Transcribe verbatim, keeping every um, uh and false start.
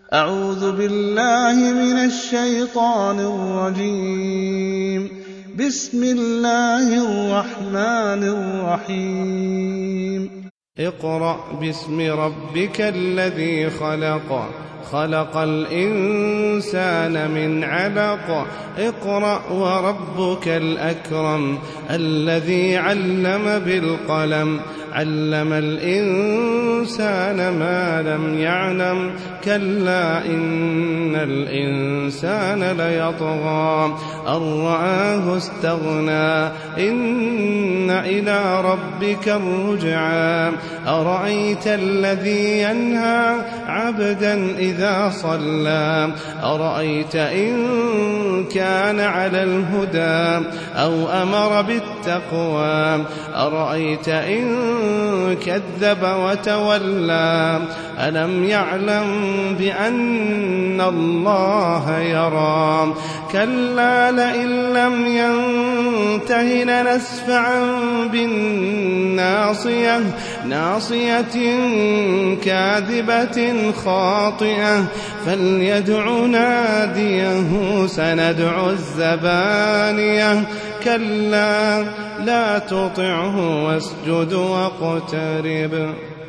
أعوذ بالله من الشيطان الرجيم. بسم الله الرحمن الرحيم. اقرأ باسم ربك الذي خلق خلق الإنسان من علق اقرأ وربك الأكرم الذي علم بالقلم علم الإنسان ما لم يعلم كلا إن الإنسان ليطغى أن رآه استغنى إن إلى ربك الرجعى أرأيت الذي ينهى عبدا إذا صلى أرأيت إن كان على الهدى أو أمر بالتقوى أرأيت إن كذب وتولى ألم يعلم بأن الله يرى كلا لئن لم ينته لنسفعا بالناصية ناصية كاذبة خاطئة فليدع ناديه سندع الزبانية كلا لا تطعه واسجد واقترب.